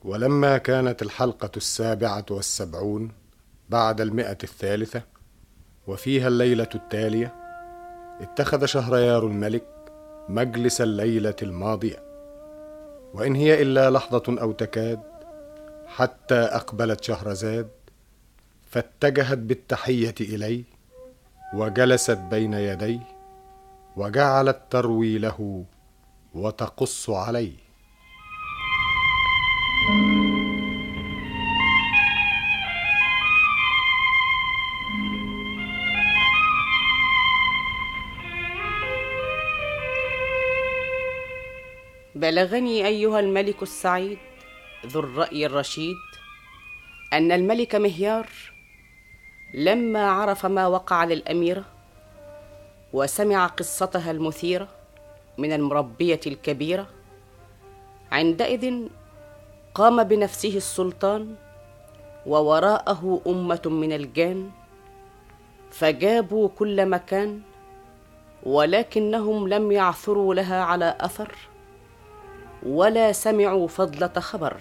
ولما كانت الحلقة 77 بعد 100 وفيها الليلة التالية، اتخذ شهريار الملك مجلس الليلة الماضية، وإن هي إلا لحظة أو تكاد حتى أقبلت شهرزاد، فاتجهت بالتحية إليه وجلست بين يديه وجعلت تروي له وتقص عليه. بلغني أيها الملك السعيد ذو الرأي الرشيد أن الملك مهيار لما عرف ما وقع للأميرة وسمع قصتها المثيرة من المربية الكبيرة، عندئذ قام بنفسه السلطان ووراءه أمة من الجان، فجابوا كل مكان ولكنهم لم يعثروا لها على أثر ولا سمعوا فضلة خبر،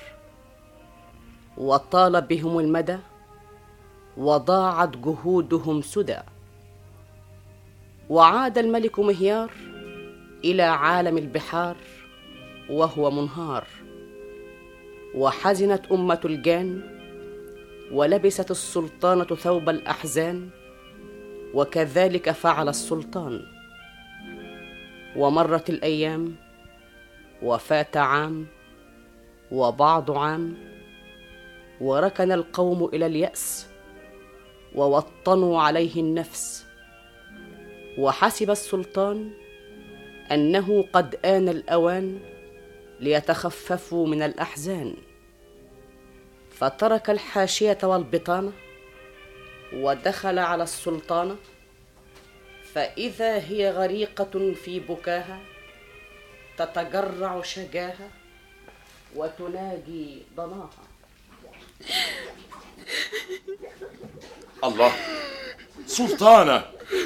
وطال بهم المدى وضاعت جهودهم سدى. وعاد الملك مهيار إلى عالم البحار وهو منهار، وحزنت أمة الجان ولبست السلطانة ثوب الأحزان، وكذلك فعل السلطان. ومرت الأيام وفات عام وبعض عام، وركن القوم إلى اليأس ووطنوا عليه النفس، وحسب السلطان أنه قد آن الأوان ليتخففوا من الأحزان، فترك الحاشية والبطانة ودخل على السلطانة، فإذا هي غريقة في بكاها تتجرع شجاها وتناجي ضناها. الله، سلطانة،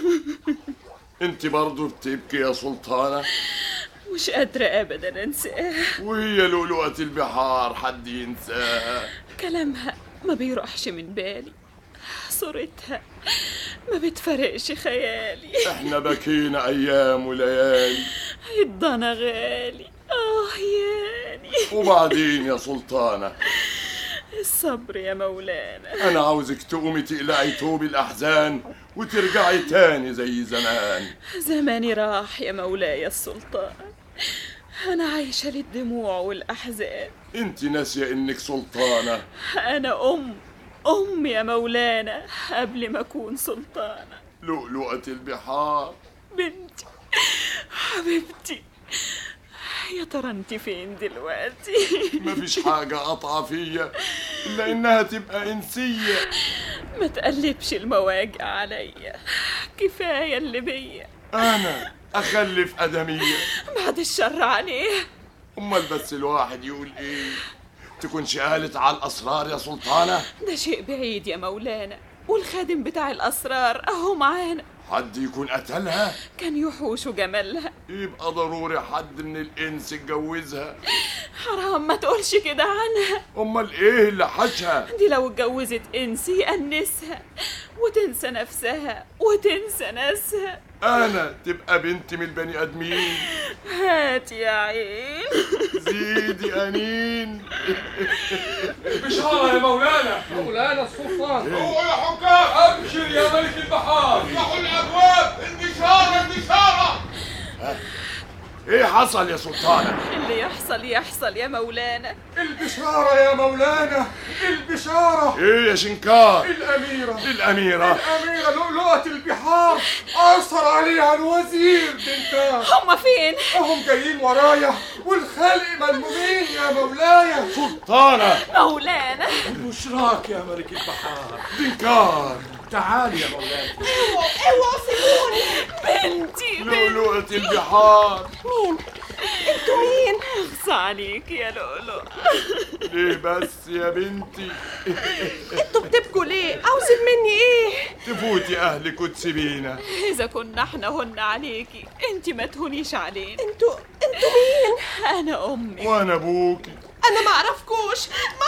انت برضو بتبكي يا سلطانة؟ مش قادرة أبدا أنساها. وهي لؤلؤة البحار حد ينساها؟ كلامها ما بيروحش من بالي، صورتها ما بتفرقش خيالي. احنا بكينا أيام وليالي، الضنا غالي ياني. وبعدين يا سلطانة؟ الصبر يا مولانا. أنا عاوزك تقومي تقلعي توب الأحزان وترجعي تاني زي زمان. زماني راح يا مولاي السلطان، أنا عايشة للدموع والأحزان. انت ناسية إنك سلطانة؟ أنا أم يا مولانا قبل ما أكون سلطانة. لؤلؤة البحار، بنتي حبيبتي، يا ترى انت فين دلوقتي؟ مفيش حاجة قطعة فيا إلا إنها تبقى إنسية. ما تقلبش المواجع عليا، كفاية اللي بيا. أنا أخلف أدمية بعد الشر عليه. أمال بس الواحد يقول إيه؟ تكونش قالت على الأسرار يا سلطانة؟ ده شيء بعيد يا مولانا، والخادم بتاع الأسرار أهو معانا. حد يكون قتلها؟ كان يحوش جمالها. يبقى ضروري حد من الإنس اتجوزها. حرام ما تقولش كده عنها. أمال إيه اللي حشها؟ دي لو اتجوزت إنس يأنسها وتنسى نفسها وتنسى ناسها. أنا تبقى بنت من البني آدمين. هات يا عين. زيدي أنين. بشارة يا مولانا. مولانا السلطان. هو يا حكام. أبشر يا ملك البحار. افتحوا الأبواب، البشارة البشارة. إيه حصل يا سلطانة؟ اللي يحصل يا مولانا. البشارة يا مولانا، البشارة. إيه يا شنكار؟ الأميرة لؤلؤة البحار أرسل عليها الوزير بنتها. هم فين؟ هم جايين ورايا والخلق ملمومين يا مولاي. سلطانة. مولانا. بشراك يا ملك البحار. شنكار، تعالي يا مولاي. اوعوا سيبوني. بنتي لؤلؤة البحار. مين؟ انتوا مين؟ اخص عليك يا لؤلؤ. ليه بس يا بنتي؟ انتوا بتبكوا ليه؟ عاوزين مني ايه؟ تفوتي أهلك وتسيبينا. إذا كنا احنا هن عليكي، انت ما تهونيش علينا. انتوا مين؟ أنا أمي. وأنا أبوكي. انا ما اعرفكوش،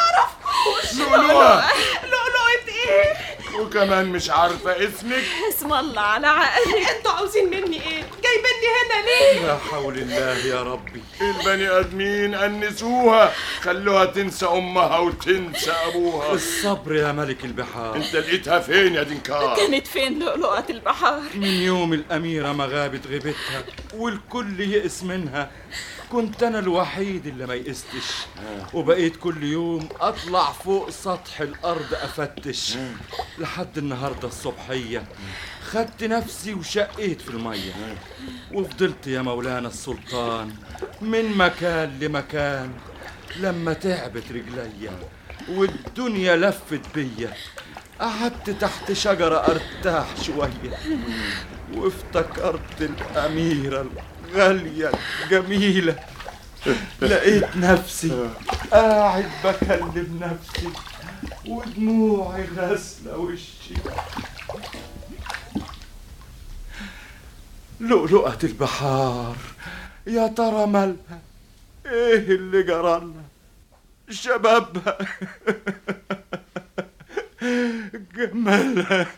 وكمان مش عارفة اسمك؟ اسم الله على عقلي. انتوا عاوزين مني ايه؟ جايبيني هنا ليه؟ لا حول الله يا ربي. البني ادمين انسوها، خلوها تنسى امها وتنسى ابوها. الصبر يا ملك البحار. انت لقيتها فين يا دينكار؟ كانت فين لؤلؤة البحار؟ من يوم الأميرة ما غابت غيبتها والكل يئس منها، كنت أنا الوحيد اللي ما يئستش، وبقيت كل يوم أطلع فوق سطح الأرض أفتش لحد النهاردة الصبحية. خدت نفسي وشقيت في المية، وفضلت يا مولانا السلطان من مكان لمكان لما تعبت رجليا والدنيا لفت بيا. قعدت تحت شجرة ارتاح شوية وافتكرت الأميرة الغالية الجميلة. لقيت نفسي قاعد بكلم نفسي ودموعي غاسلة وشي. لؤلؤة البحار يا ترى مالها؟ ايه اللي جرالها؟ شبابها جمالها.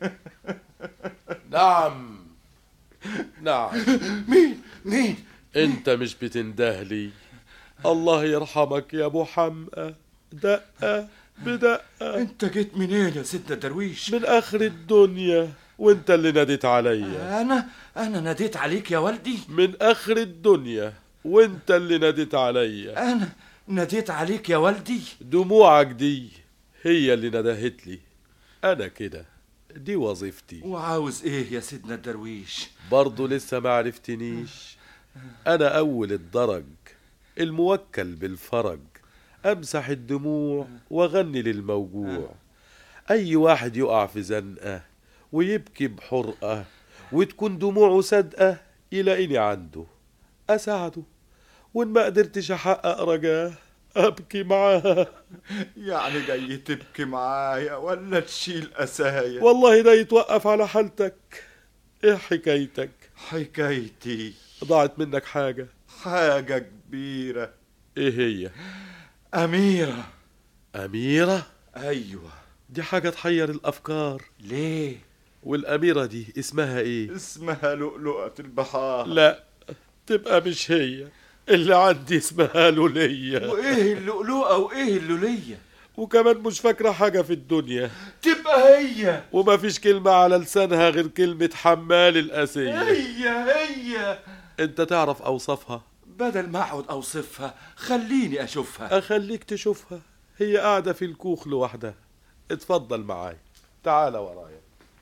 نعم نعم. مين؟ انت مش بتندهلي؟ الله يرحمك يا ابو حمقى، دقة بدقة. انت جيت منين يا سيدنا درويش؟ من اخر الدنيا، وانت اللي ناديت عليا. انا ناديت عليك يا والدي؟ من اخر الدنيا وانت اللي ناديت عليا. انا ناديت عليك يا والدي؟ دموعك دي هي اللي ندهت لي. انا كده، دي وظيفتي. وعاوز ايه يا سيدنا الدرويش؟ برضو لسه ما عرفتنيش. انا اول الدرج الموكل بالفرج، امسح الدموع واغني للموجوع. اي واحد يقع في زنقه ويبكي بحرقه وتكون دموعه صادقه يلاقيني عنده اساعده، وان ما قدرتش احقق رجاه ابكي معاه. يعني جاي تبكي معايا ولا تشيل قسايا؟ والله ده يتوقف على حالتك. ايه حكايتك؟ حكايتي ضاعت منك حاجة؟ حاجة كبيرة. ايه هي؟ أميرة. أميرة؟ أيوة. دي حاجة تحير الأفكار. ليه؟ والأميرة دي اسمها ايه؟ اسمها لؤلؤة البحار. لا، تبقى مش هي. اللي عندي اسمها لولية. وايه اللؤلؤة وايه اللولية؟ وكمان مش فاكرة حاجة في الدنيا. تبقى هي. وما فيش كلمة على لسانها غير كلمة حمال الأسية. هي. انت تعرف أوصافها؟ بدل ما اقعد اوصفها خليني اشوفها. اخليك تشوفها. هي قاعدة في الكوخ لوحدها. اتفضل معايا، تعال ورايا.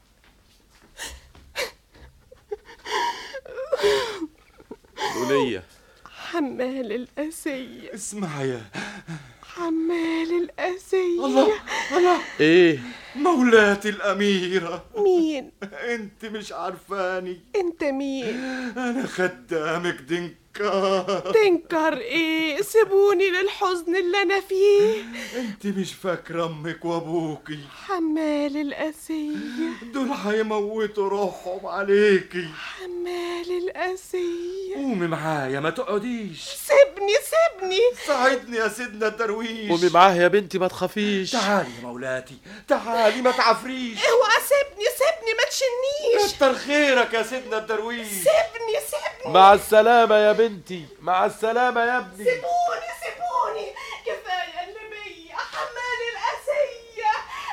لولية. حمال الأسية. اسمعي. حمال الأسية. الله. ايه؟ مولاتي الأميرة. مين؟ انت مش عارفاني. انت مين؟ انا خدامك دينكار. تنكر ايه؟ سيبوني للحزن اللي انا فيه. انت مش فاكرة امك وابوكي؟ حمال الأسية دول هيموتوا روحهم عليكي. حمال الأسية. قومي معايا ما تقعديش. سيبني. ساعدني يا سيدنا درويش. قومي معاها يا بنتي ما تخافيش. تعالي يا مولاتي، تعالي ما تعفريش. اوعى سيبني ما تشنيش. كتر خيرك يا سيدنا الدرويش. سيبني. مع السلامة يا بنتي، مع السلامة يا ابني. سيبوني. كفاية اللي بيا. حمال الأسية.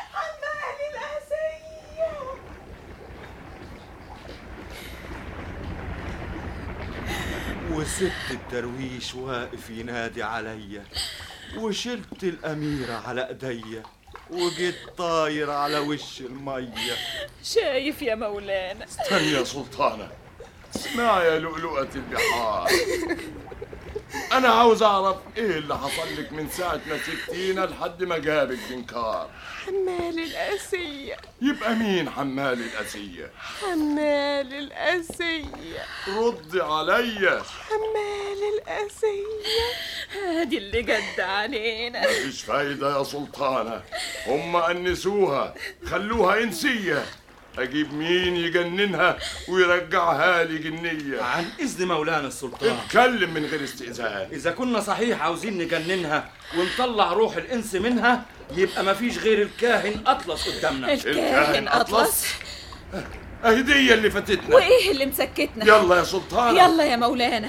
وسبت الدرويش واقف ينادي عليا، وشلت الأميرة على ايديا، وجيت طاير على وش المية. شايف يا مولانا؟ استني يا سلطانة، اسمعي يا لؤلؤة البحار. أنا عاوز أعرف إيه اللي حصل لك من ساعة ما سبتينا لحد ما جابك دينكار. حمال الأسية. يبقى مين حمال الأسية؟ حمال الأسية. ردي عليا. حمال الأسية. هادي اللي جد علينا. مفيش فايدة يا سلطانة، هم أنسوها، خلوها إنسية. اجيب مين يجننها ويرجعها لي جنيه؟ عن اذن مولانا السلطان. اتكلم من غير استئذان. اذا كنا صحيح عاوزين نجننها ونطلع روح الانس منها، يبقى مفيش غير الكاهن اطلس قدامنا. الكاهن اطلس؟ اهدية اللي فاتتنا. وايه اللي مسكتنا؟ يلا يا سلطان، يلا يا مولانا.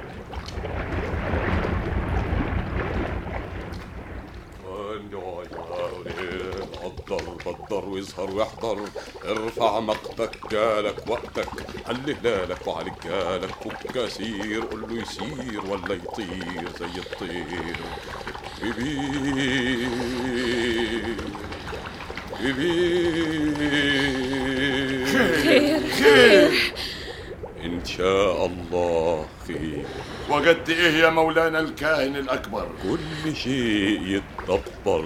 بدر ويظهر ويحضر، ارفع مقتك جالك وقتك، علي هلالك وعلي رجالك، فك اسير قول له يسير ولا يطير زي الطير. بيبي خير ان شاء الله خير. وجدت ايه يا مولانا الكاهن الاكبر؟ كل شيء يتدبر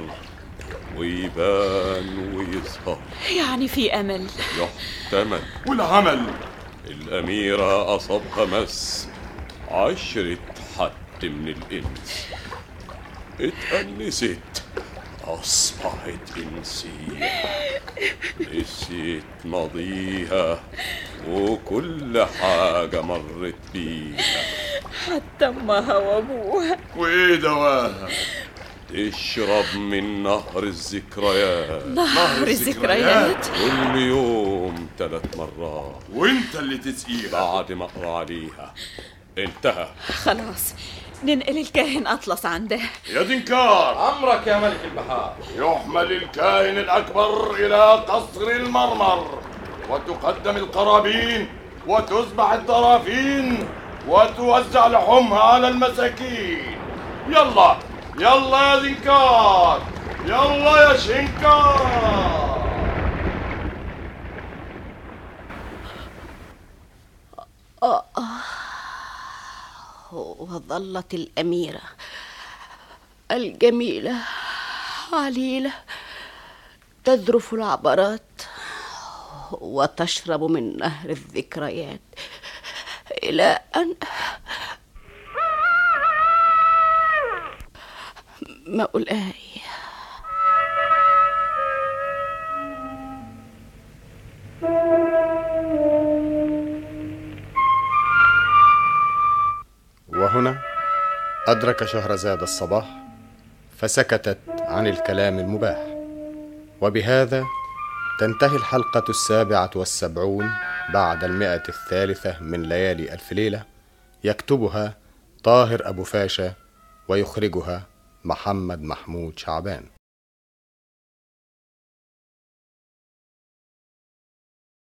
ويبان ويظهر، يعني في امل؟ يحتمل. والعمل؟ الأميرة أصابها مس 10 حد من الإنس، اتأنست أصبحت إنسية، نسيت ماضيها وكل حاجة مرت بيها، حتى امها وابوها. وايه دواها؟ تشرب من نهر الذكريات. نهر الذكريات؟ كل يوم 3 مرات، وانت اللي تسقيها بعد ما اقرا عليها. انتهى. خلاص ننقل الكاهن اطلس عنده. يا دينكار، امرك يا ملك البحار. يحمل الكاهن الاكبر الى قصر المرمر، وتقدم القرابين وتذبح الطرافين وتوزع لحومها على المساكين. يلا يلا يا دينكار، يلا يا شنكار. وظلت الأميرة الجميلة عليلة تذرف العبرات وتشرب من نهر الذكريات إلى أن مولاي. وهنا أدرك شهرزاد الصباح فسكتت عن الكلام المباح. وبهذا تنتهي الحلقة 77 بعد 103 من ليالي ألف ليلة. يكتبها طاهر أبو فاشا ويخرجها محمد محمود شعبان.